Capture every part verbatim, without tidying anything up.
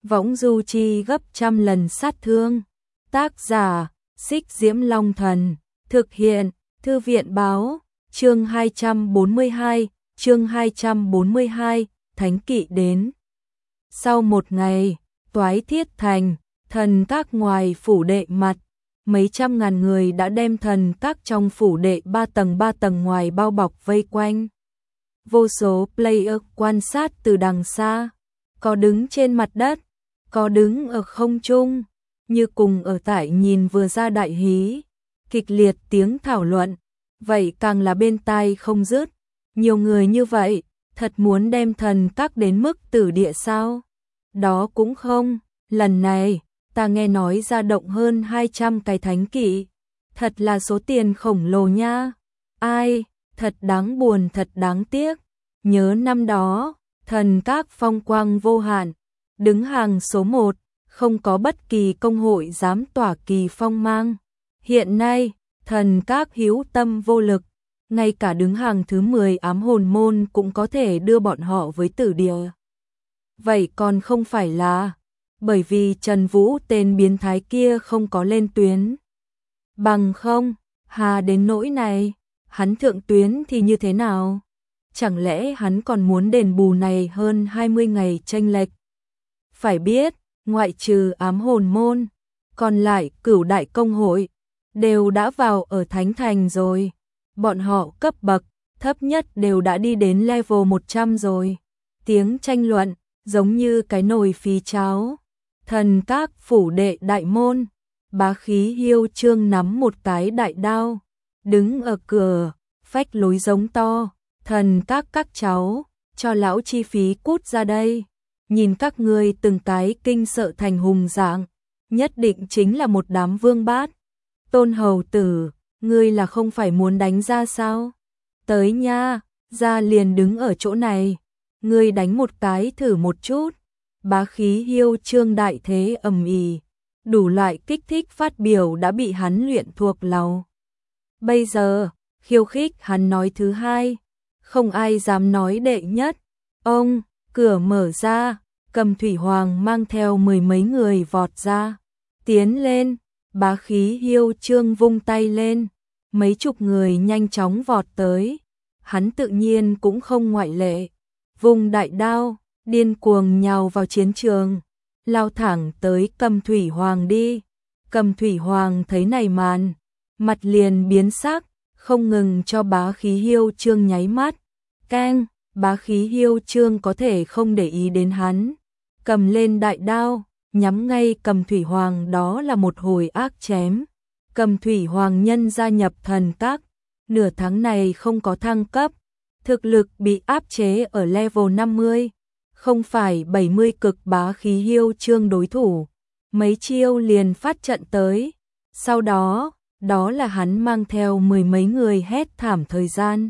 võng du chi gấp trăm lần sát thương. Tác giả, Xích Diễm Long Thần, thực hiện, Thư viện Báo, chương hai trăm bốn mươi hai, chương hai trăm bốn mươi hai, Thánh Kỵ đến. Sau một ngày, Toái Thiết Thành, thần các ngoài phủ đệ mặt, mấy trăm ngàn người đã đem thần các trong phủ đệ ba tầng ba tầng ngoài bao bọc vây quanh. Vô số player quan sát từ đằng xa, có đứng trên mặt đất, có đứng ở không trung, như cùng ở tại nhìn vừa ra đại hí, kịch liệt tiếng thảo luận, vậy càng là bên tai không dứt. Nhiều người như vậy, thật muốn đem thần các đến mức tử địa sao? Đó cũng không, lần này, ta nghe nói ra động hơn hai trăm cái thánh kỵ, thật là số tiền khổng lồ nha. Ai, thật đáng buồn, thật đáng tiếc. Nhớ năm đó, thần các phong quang vô hạn, đứng hàng số một, không có bất kỳ công hội dám tỏa kỳ phong mang. Hiện nay, thần các hữu tâm vô lực, ngay cả đứng hàng thứ mười ám hồn môn cũng có thể đưa bọn họ với tử địa. Vậy còn không phải là bởi vì Trần Vũ tên biến thái kia không có lên tuyến. Bằng không, hà đến nỗi này, hắn thượng tuyến thì như thế nào? Chẳng lẽ hắn còn muốn đền bù này hơn hai mươi ngày chênh lệch? Phải biết, ngoại trừ ám hồn môn, còn lại cửu đại công hội, đều đã vào ở Thánh Thành rồi. Bọn họ cấp bậc, thấp nhất đều đã đi đến level một trăm rồi. Tiếng tranh luận, giống như cái nồi phí cháo. Thần các phủ đệ đại môn, bá khí hiêu trương nắm một cái đại đao, đứng ở cửa, phách lối giống to, thần các các cháu, cho lão chi phí cút ra đây. Nhìn các ngươi từng cái kinh sợ thành hùng dạng, nhất định chính là một đám vương bát. Tôn hầu tử, ngươi là không phải muốn đánh ra sao? Tới nha, ra liền đứng ở chỗ này, ngươi đánh một cái thử một chút. Bá khí hiêu trương đại thế ầm ĩ, đủ loại kích thích phát biểu đã bị hắn luyện thuộc lòng. Bây giờ, khiêu khích hắn nói thứ hai, không ai dám nói đệ nhất. Ông, cửa mở ra, Cầm Thủy Hoàng mang theo mười mấy người vọt ra, tiến lên, bá khí hiêu trương vung tay lên, mấy chục người nhanh chóng vọt tới, hắn tự nhiên cũng không ngoại lệ, vùng đại đao, điên cuồng nhào vào chiến trường, lao thẳng tới Cầm Thủy Hoàng đi. Cầm Thủy Hoàng thấy này màn, mặt liền biến sắc, không ngừng cho bá khí hiêu trương nháy mắt. Keng, bá khí hiêu trương có thể không để ý đến hắn, cầm lên đại đao, nhắm ngay Cầm Thủy Hoàng, đó là một hồi ác chém. Cầm Thủy Hoàng nhân gia nhập thần các, nửa tháng này không có thăng cấp, thực lực bị áp chế ở level năm mươi, không phải bảy mươi cực bá khí hiêu trương đối thủ, mấy chiêu liền phát trận tới. Sau đó, đó là hắn mang theo mười mấy người hét thảm thời gian.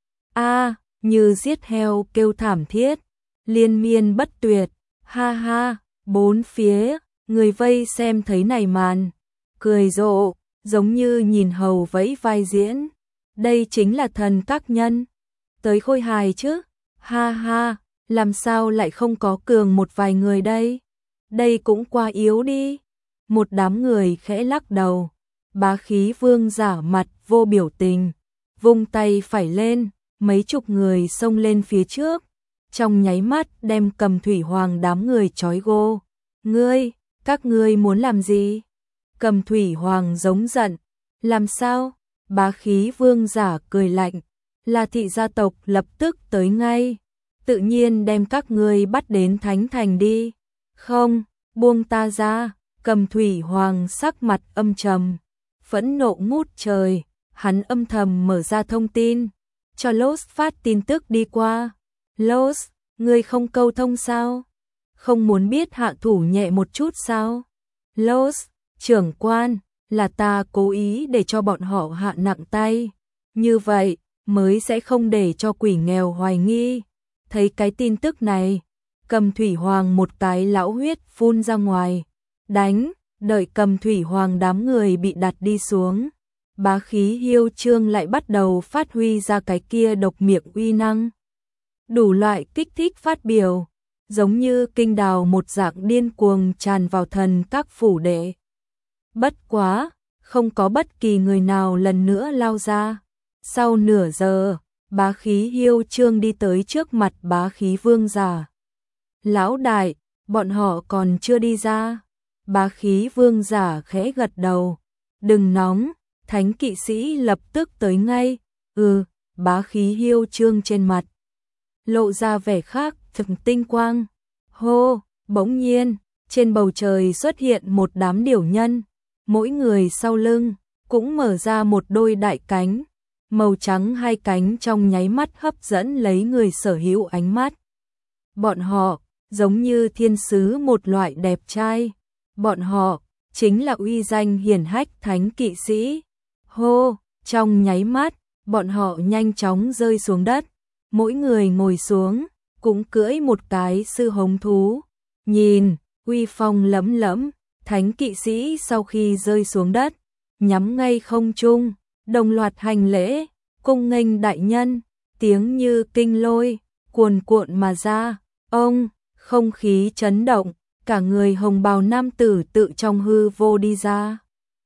A, như giết heo kêu thảm thiết, liên miên bất tuyệt, ha ha, bốn phía, người vây xem thấy này màn, cười rộ, giống như nhìn hầu vẫy vai diễn. Đây chính là thần các nhân, tới khôi hài chứ, ha ha, làm sao lại không có cường một vài người đây, đây cũng quá yếu đi. Một đám người khẽ lắc đầu, bá khí vương giả mặt vô biểu tình, vung tay phải lên, mấy chục người xông lên phía trước, trong nháy mắt đem Cầm Thủy Hoàng đám người trói gô. Ngươi, các ngươi muốn làm gì? Cầm Thủy Hoàng giống giận, làm sao? Bá khí vương giả cười lạnh, là thị gia tộc lập tức tới ngay, tự nhiên đem các ngươi bắt đến Thánh Thành đi. Không, buông ta ra. Cầm Thủy Hoàng sắc mặt âm trầm, phẫn nộ ngút trời, hắn âm thầm mở ra thông tin, cho Lost phát tin tức đi qua. Lost, ngươi không câu thông sao? Không muốn biết hạ thủ nhẹ một chút sao? Lost, trưởng quan, là ta cố ý để cho bọn họ hạ nặng tay, như vậy mới sẽ không để cho quỷ nghèo hoài nghi. Thấy cái tin tức này, Cầm Thủy Hoàng một cái lão huyết phun ra ngoài. Đánh, đợi Cầm Thủy Hoàng đám người bị đặt đi xuống, bá khí hiêu trương lại bắt đầu phát huy ra cái kia độc miệng uy năng. Đủ loại kích thích phát biểu, giống như kinh đào một dạng điên cuồng tràn vào thần các phủ đệ. Bất quá, không có bất kỳ người nào lần nữa lao ra. Sau nửa giờ, Bá Khí Hiêu Trương đi tới trước mặt Bá Khí Vương giả. Lão đại, bọn họ còn chưa đi ra. Bá Khí Vương giả khẽ gật đầu. Đừng nóng, thánh kỵ sĩ lập tức tới ngay. Ừ, Bá Khí Hiêu Trương trên mặt lộ ra vẻ khác thực tinh quang. Hô, bỗng nhiên, trên bầu trời xuất hiện một đám điểu nhân. Mỗi người sau lưng cũng mở ra một đôi đại cánh. Màu trắng hai cánh trong nháy mắt hấp dẫn lấy người sở hữu ánh mắt. Bọn họ giống như thiên sứ một loại đẹp trai. Bọn họ chính là uy danh hiển hách thánh kỵ sĩ. Hô, trong nháy mắt, bọn họ nhanh chóng rơi xuống đất. Mỗi người ngồi xuống, cũng cưỡi một cái sư hống thú. Nhìn, uy phong lẫm lẫm, thánh kỵ sĩ sau khi rơi xuống đất, nhắm ngay không trung, đồng loạt hành lễ, cung nghênh đại nhân, tiếng như kinh lôi, cuồn cuộn mà ra. Ông, không khí chấn động, cả người hồng bào nam tử tự trong hư vô đi ra.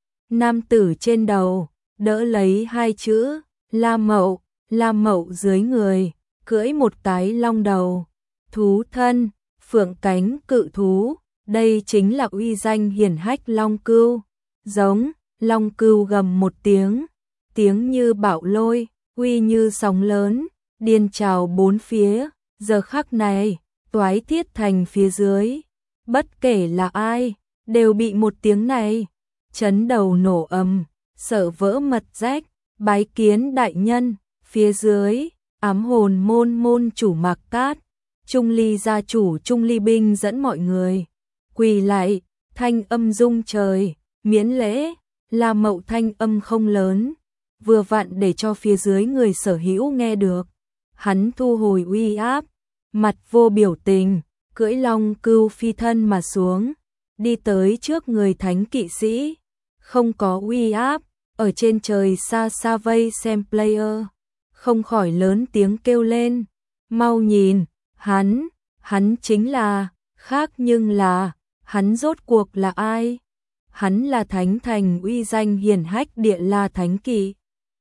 Nam tử trên đầu, đỡ lấy hai chữ, La Mậu, La Mậu dưới người, cưỡi một cái long đầu, thú thân, phượng cánh cự thú, đây chính là uy danh hiển hách long cưu. Giống, long cưu gầm một tiếng, tiếng như bão lôi, uy như sóng lớn, điên trào bốn phía, giờ khắc này, toái thiết thành phía dưới. Bất kể là ai, đều bị một tiếng này chấn đầu nổ ầm, sợ vỡ mật rách. Bái kiến đại nhân. Phía dưới, ám hồn môn môn chủ Mạc Cát, Trung Ly gia chủ Trung Ly binh dẫn mọi người quỳ lại, thanh âm rung trời, miễn lễ. La Mậu thanh âm không lớn, vừa vặn để cho phía dưới người sở hữu nghe được. Hắn thu hồi uy áp, mặt vô biểu tình, cưỡi long cưu phi thân mà xuống, đi tới trước người thánh kỵ sĩ. Không có uy áp, ở trên trời xa xa vây xem player, không khỏi lớn tiếng kêu lên. Mau nhìn, hắn, hắn chính là, khác nhưng là, hắn rốt cuộc là ai? Hắn là thánh thành uy danh hiển hách Địa La Thánh Kỵ.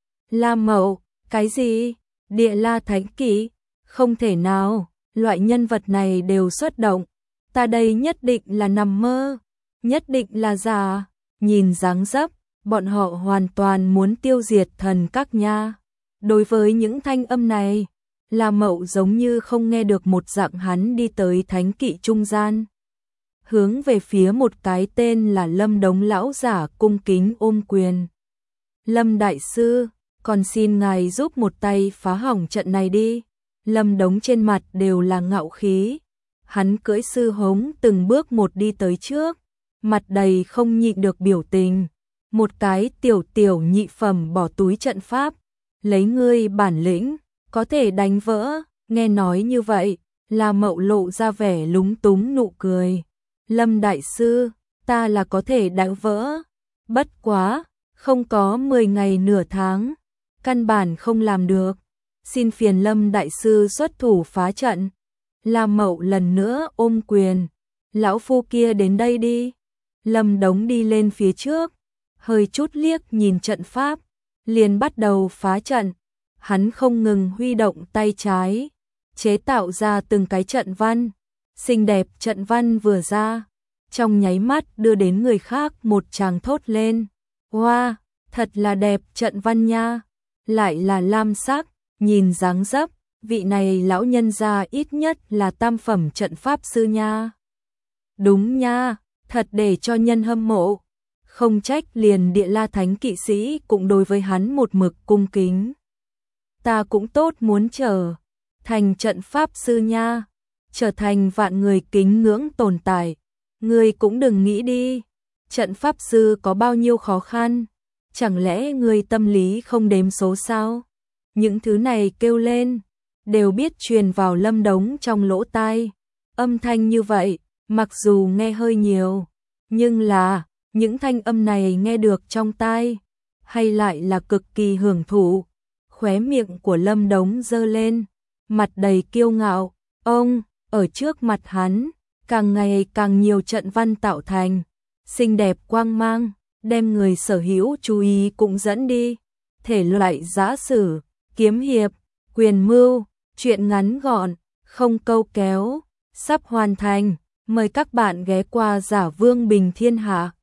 La Mậu, cái gì? Địa La Thánh Kỵ? Không thể nào, loại nhân vật này đều xuất động. Ta đây nhất định là nằm mơ, nhất định là giả. Nhìn dáng dấp, bọn họ hoàn toàn muốn tiêu diệt thần các nha. Đối với những thanh âm này, La Mậu giống như không nghe được một dạng. Hắn đi tới thánh kỵ trung gian, hướng về phía một cái tên là Lâm Đống lão giả cung kính ôm quyền. Lâm đại sư, còn xin ngài giúp một tay phá hỏng trận này đi. Lâm Đống trên mặt đều là ngạo khí. Hắn cưỡi sư hống từng bước một đi tới trước, mặt đầy không nhịn được biểu tình. Một cái tiểu tiểu nhị phẩm bỏ túi trận pháp, lấy ngươi bản lĩnh, có thể đánh vỡ. Nghe nói như vậy, La Mậu lộ ra vẻ lúng túng nụ cười. Lâm đại sư, ta là có thể đánh vỡ, bất quá, không có mười ngày nửa tháng, căn bản không làm được. Xin phiền Lâm đại sư xuất thủ phá trận. La Mậu lần nữa ôm quyền. Lão phu kia đến đây đi. Lâm Đống đi lên phía trước, hơi chút liếc nhìn trận pháp, liền bắt đầu phá trận. Hắn không ngừng huy động tay trái, chế tạo ra từng cái trận văn. Xinh đẹp trận văn vừa ra, trong nháy mắt đưa đến người khác một tràng thốt lên. Wow, thật là đẹp trận văn nha, lại là lam sắc, nhìn dáng dấp, vị này lão nhân gia ít nhất là tam phẩm trận pháp sư nha. Đúng nha, thật để cho nhân hâm mộ. Không trách liền Địa La Thánh Kỵ sĩ cũng đối với hắn một mực cung kính. Ta cũng tốt muốn trở thành trận pháp sư nha, trở thành vạn người kính ngưỡng tồn tại. Ngươi cũng đừng nghĩ đi, trận pháp sư có bao nhiêu khó khăn, chẳng lẽ ngươi tâm lý không đếm số sao? Những thứ này kêu lên, đều biết truyền vào Lâm Đống trong lỗ tai. Âm thanh như vậy, mặc dù nghe hơi nhiều, nhưng là, những thanh âm này nghe được trong tai, hay lại là cực kỳ hưởng thụ. Khóe miệng của Lâm Đống giơ lên, mặt đầy kiêu ngạo. Ông, ở trước mặt hắn, càng ngày càng nhiều trận văn tạo thành, xinh đẹp quang mang, đem người sở hữu chú ý cũng dẫn đi. Thể loại giã sử, kiếm hiệp, quyền mưu, truyện ngắn gọn, không câu kéo, sắp hoàn thành, mời các bạn ghé qua Giả Vương Bình Thiên Hạ.